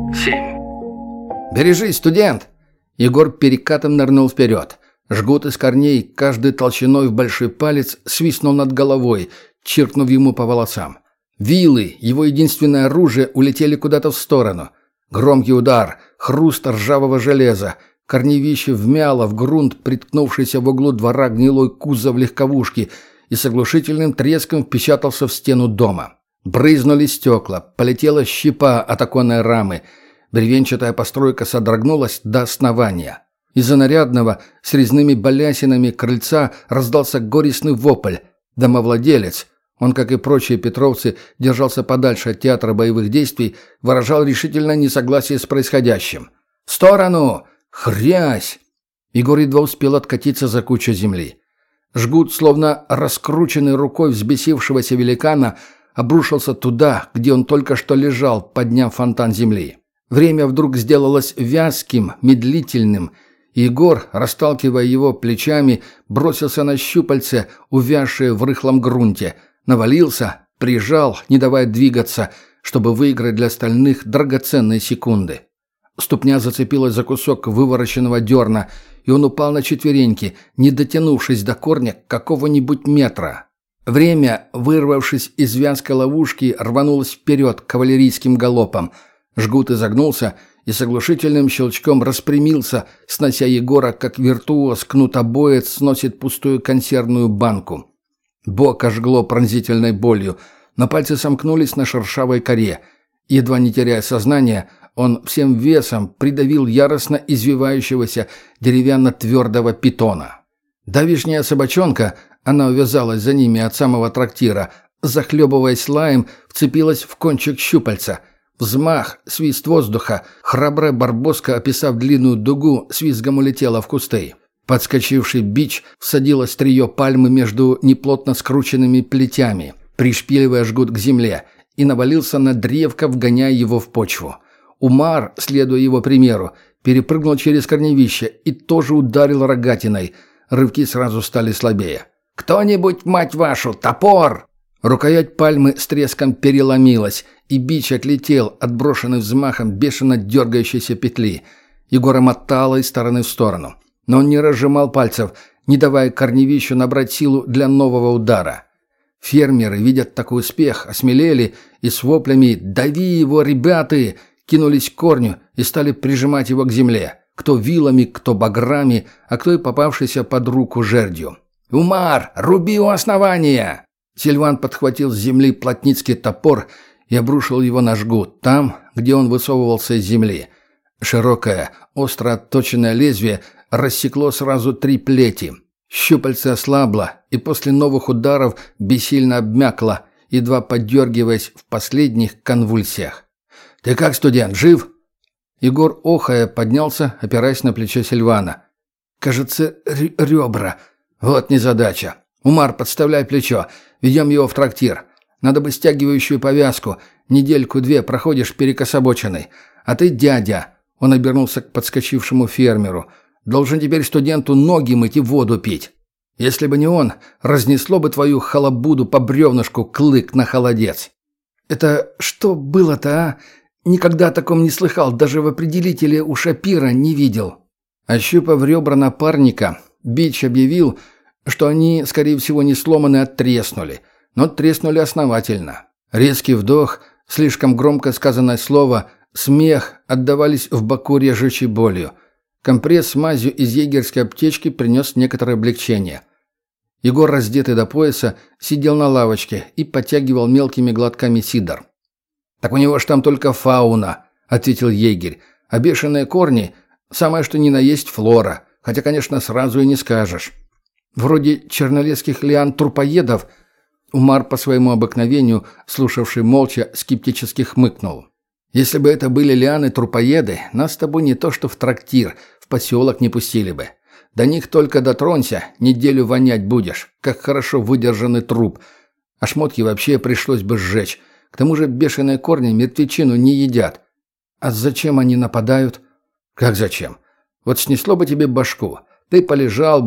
7. «Бережись, студент!» Егор перекатом нырнул вперед. Жгут из корней, каждый толщиной в большой палец, свистнул над головой, чиркнув ему по волосам. Вилы, его единственное оружие, улетели куда-то в сторону. Громкий удар, хруст ржавого железа. Корневище вмяло в грунт, приткнувшийся в углу двора гнилой кузов легковушки, и с оглушительным треском впечатался в стену дома. Брызнули стекла, полетела щепа от оконной рамы. Бревенчатая постройка содрогнулась до основания. Из-за нарядного с резными балясинами крыльца раздался горестный вопль. Домовладелец, он, как и прочие петровцы, держался подальше от театра боевых действий, выражал решительное несогласие с происходящим. «В сторону! Хрясь!» Егор едва успел откатиться за кучу земли. Жгут, словно раскрученный рукой взбесившегося великана, обрушился туда, где он только что лежал, подняв фонтан земли. Время вдруг сделалось вязким, медлительным, и Егор, расталкивая его плечами, бросился на щупальце, увязшие в рыхлом грунте, навалился, прижал, не давая двигаться, чтобы выиграть для остальных драгоценные секунды. Ступня зацепилась за кусок вывороченного дерна, и он упал на четвереньки, не дотянувшись до корня какого-нибудь метра. Время, вырвавшись из вязкой ловушки, рванулось вперед кавалерийским галопом. Жгут изогнулся и с оглушительным щелчком распрямился, снося Егора, как виртуоз кнутобоец сносит пустую консервную банку. Бок ожгло пронзительной болью, но пальцы сомкнулись на шершавой коре. Едва не теряя сознание, он всем весом придавил яростно извивающегося деревянно-твердого питона. Давишняя собачонка, она увязалась за ними от самого трактира, захлебываясь лаем, вцепилась в кончик щупальца. Взмах, свист воздуха, храбрая барбоска, описав длинную дугу, с визгом улетела в кусты. Подскочивший бич всадил острие пальмы между неплотно скрученными плетями, пришпиливая жгут к земле, и навалился на древко, вгоняя его в почву. Умар, следуя его примеру, перепрыгнул через корневище и тоже ударил рогатиной. Рывки сразу стали слабее. «Кто-нибудь, мать вашу, топор!» Рукоять пальмы с треском переломилась, и бич отлетел, отброшенный взмахом бешено дергающейся петли. Егора мотало из стороны в сторону. Но он не разжимал пальцев, не давая корневищу набрать силу для нового удара. Фермеры, видя такой успех, осмелели и с воплями «Дави его, ребята!» кинулись к корню и стали прижимать его к земле. Кто вилами, кто баграми, а кто и попавшийся под руку жердью. «Умар, руби у основания!» Сильван подхватил с земли плотницкий топор и обрушил его на жгут, там, где он высовывался из земли. Широкое, остро отточенное лезвие рассекло сразу 3 плети. Щупальце ослабло и после новых ударов бессильно обмякло, едва поддергиваясь в последних конвульсиях. «Ты как, студент, жив?» Егор, охая, поднялся, опираясь на плечо Сильвана. «Кажется, ребра. Вот незадача. Умар, подставляй плечо. Ведем его в трактир. Надо бы стягивающую повязку. Недельку-две проходишь перекособоченный. А ты, дядя...» Он обернулся к подскочившему фермеру. «Должен теперь студенту ноги мыть и воду пить. Если бы не он, разнесло бы твою халабуду по бревнышку клык на холодец». «Это что было-то, а? Никогда о таком не слыхал, даже в определителе у Шапира не видел». Ощупав ребра напарника, бич объявил, что они, скорее всего, не сломаны, а треснули. Но треснули основательно. Резкий вдох, слишком громко сказанное слово, смех отдавались в боку режущей болью. Компресс с мазью из егерской аптечки принес некоторое облегчение. Егор, раздетый до пояса, сидел на лавочке и подтягивал мелкими глотками сидр. «Так у него ж там только фауна», — ответил егерь. «А бешеные корни — самое что ни на есть флора, хотя, конечно, сразу и не скажешь. Вроде чернолесских лиан-трупоедов». Умар, по своему обыкновению, слушавший молча, скептически хмыкнул. «Если бы это были лианы-трупоеды, нас с тобой не то что в трактир, в поселок не пустили бы. До них только дотронься, неделю вонять будешь, как хорошо выдержанный труп. А шмотки вообще пришлось бы сжечь. К тому же бешеные корни мертвечину не едят. А зачем они нападают?» «Как зачем? Вот снесло бы тебе башку. Ты полежал,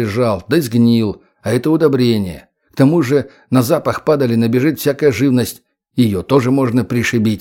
да сгнил. А это удобрение. К тому же на запах падали набежит всякая живность. Ее тоже можно пришибить.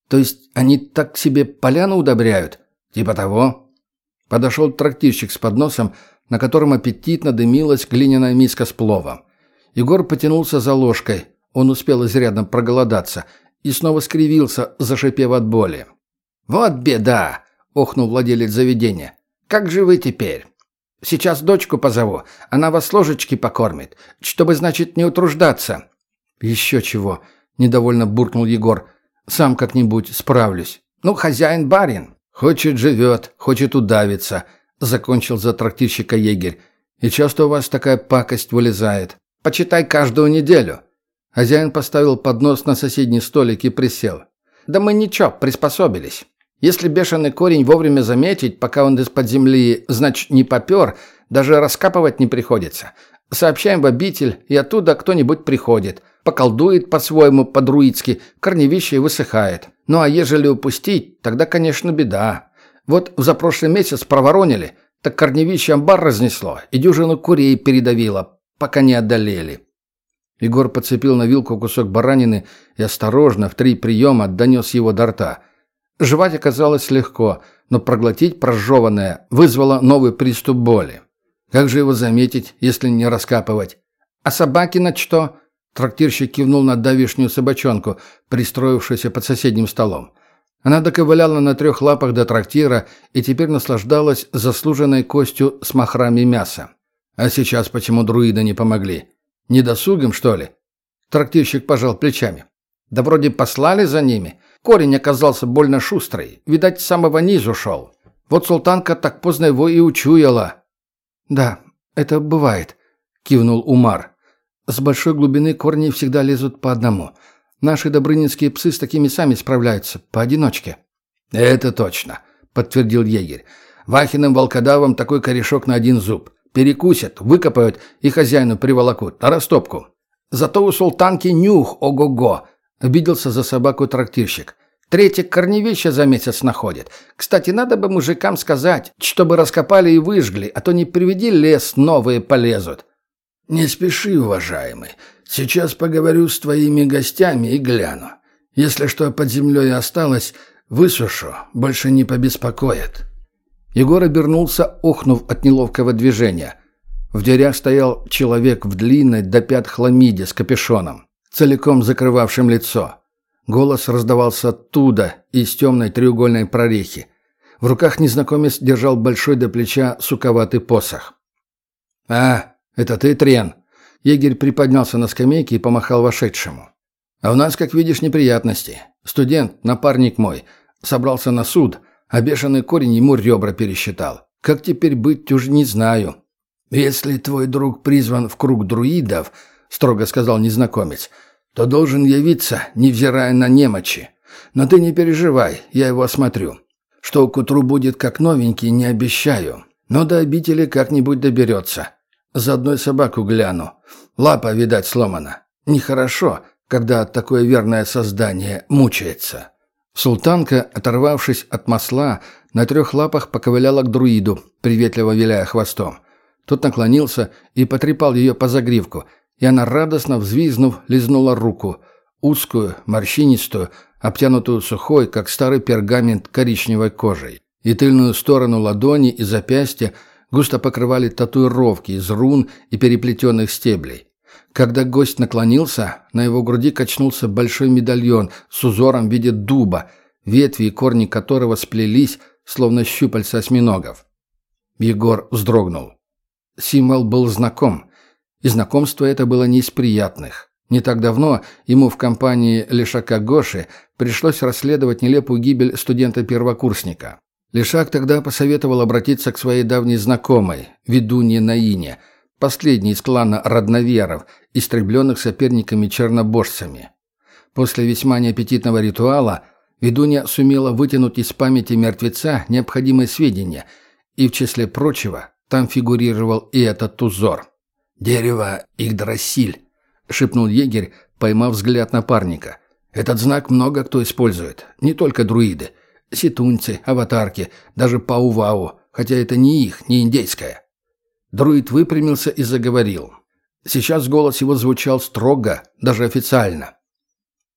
То есть они так себе поляну удобряют? Типа того. Подошел трактирщик с подносом, на котором аппетитно дымилась глиняная миска с пловом. Егор потянулся за ложкой. Он успел изрядно проголодаться и снова скривился, зашипев от боли. «Вот беда!» — охнул владелец заведения. «Как же вы теперь? Сейчас дочку позову, она вас ложечки покормит, чтобы, значит, не утруждаться». «Еще чего!» — недовольно буркнул Егор. «Сам как-нибудь справлюсь». «Ну, хозяин-барин». «Хочет — живет, хочет — удавится», — закончил за трактирщика егерь. «И часто у вас такая пакость вылезает?» «Почитай каждую неделю». Хозяин поставил поднос на соседний столик и присел. «Да мы ничего, приспособились. Если бешеный корень вовремя заметить, пока он из-под земли, значит, не попер, даже раскапывать не приходится. Сообщаем в обитель, и оттуда кто-нибудь приходит. Поколдует по-своему, по-друидски, корневище высыхает. Ну а ежели упустить, тогда, конечно, беда. Вот за прошлый месяц проворонили, так корневище амбар разнесло и дюжину курей передавило, пока не одолели». Егор подцепил на вилку кусок баранины и осторожно, в 3 приема, донес его до рта. Жевать оказалось легко, но проглотить прожеванное вызвало новый приступ боли. Как же его заметить, если не раскапывать? «А собаки на что?» Трактирщик кивнул на давишнюю собачонку, пристроившуюся под соседним столом. Она доковыляла на 3 лапах до трактира и теперь наслаждалась заслуженной костью с махрами мяса. «А сейчас почему друиды не помогли? Недосугом, что ли?» Трактирщик пожал плечами. «Да вроде послали за ними. Корень оказался больно шустрый. Видать, с самого низу шел. Вот султанка так поздно его и учуяла». «Да, это бывает», — кивнул Умар. «С большой глубины корни всегда лезут по одному. Наши добрынинские псы с такими сами справляются, поодиночке». «Это точно», — подтвердил егерь. «Вахиным волкодавам такой корешок на 1 зуб. Перекусят, выкопают и хозяину приволокут на растопку. Зато у султанки нюх, ого-го!» — обиделся за собаку трактирщик. «3 корневища за месяц находит. Кстати, надо бы мужикам сказать, чтобы раскопали и выжгли, а то не приведи лес, новые полезут». «Не спеши, уважаемый. Сейчас поговорю с твоими гостями и гляну. Если что под землей осталось, высушу, больше не побеспокоят». Егор обернулся, охнув от неловкого движения. В дверях стоял человек в длинной до пят хламиде с капюшоном, целиком закрывавшим лицо. Голос раздавался оттуда, из темной треугольной прорехи. В руках незнакомец держал большой до плеча суковатый посох. «А, это ты, Трен?» Егерь приподнялся на скамейке и помахал вошедшему. «А у нас, как видишь, неприятности. Студент, напарник мой, собрался на суд, а бешеный корень ему ребра пересчитал. Как теперь быть, уж не знаю». «Если твой друг призван в круг друидов, — строго сказал незнакомец, — то должен явиться, невзирая на немочи. Но ты не переживай, я его осмотрю. Что к утру будет как новенький, не обещаю. Но до обители как-нибудь доберется. Заодно и собаку гляну. Лапа, видать, сломана. Нехорошо, когда такое верное создание мучается». Султанка, оторвавшись от масла, на 3 лапах поковыляла к друиду, приветливо виляя хвостом. Тот наклонился и потрепал ее по загривку, и она, радостно взвизгнув, лизнула руку, узкую, морщинистую, обтянутую сухой, как старый пергамент, коричневой кожей. И тыльную сторону ладони и запястья густо покрывали татуировки из рун и переплетенных стеблей. Когда гость наклонился, на его груди качнулся большой медальон с узором в виде дуба, ветви и корни которого сплелись, словно щупальца осьминогов. Егор вздрогнул. Символ был знаком, и знакомство это было не из приятных. Не так давно ему в компании Лешака Гоши пришлось расследовать нелепую гибель студента-первокурсника. Лешак тогда посоветовал обратиться к своей давней знакомой, ведунье Наине, последней из клана Родноверов, истребленных соперниками-чернобожцами. После весьма неаппетитного ритуала ведунья сумела вытянуть из памяти мертвеца необходимые сведения, и, в числе прочего, там фигурировал и этот узор. «Дерево Игдрасиль», — шепнул егерь, поймав взгляд напарника. «Этот знак много кто использует, не только друиды. Ситунцы, аватарки, даже паувау, хотя это не их, не индейское». Друид выпрямился и заговорил. Сейчас голос его звучал строго, даже официально.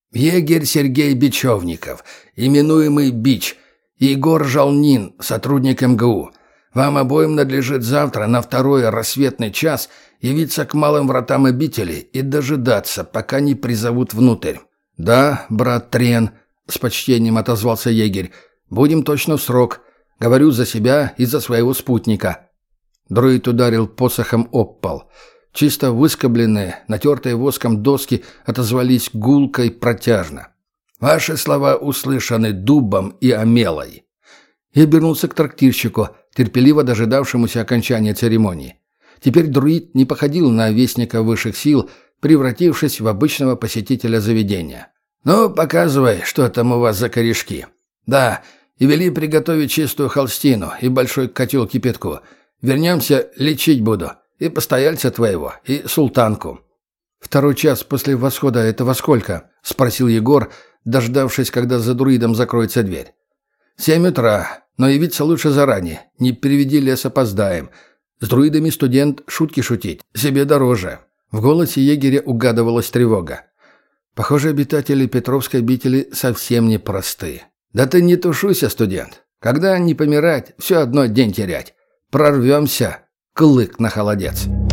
Егерь Сергей Бичевников, именуемый Бич, и Егор Жалнин, сотрудник МГУ. Вам обоим надлежит завтра на 2-й рассветный час явиться к малым вратам обители и дожидаться, пока не призовут внутрь». «Да, брат Трен», — с почтением отозвался егерь, — «будем точно в срок. Говорю за себя и за своего спутника». Друид ударил посохом об пол. Чисто выскобленные, натертые воском доски отозвались гулко и протяжно. «Ваши слова услышаны дубом и омелой». И обернулся к трактирщику, терпеливо дожидавшемуся окончания церемонии. Теперь друид не походил на вестника высших сил, превратившись в обычного посетителя заведения. «Ну, показывай, что там у вас за корешки. Да, и вели приготовить чистую холстину и большой котел кипятку. Вернемся, лечить буду. И постояльца твоего, и султанку». «2-й час после восхода — это во сколько?» — спросил Егор, дождавшись, когда за друидом закроется дверь. «В 7 утра, но явиться лучше заранее. Не приведи лес, опоздаем. С друидами студент шутки шутить, себе дороже». В голосе егеря угадывалась тревога. Похоже, обитатели Петровской обители совсем непросты. «Да ты не тушуйся, студент. Когда не помирать, все одно день терять. Прорвемся, клык на холодец».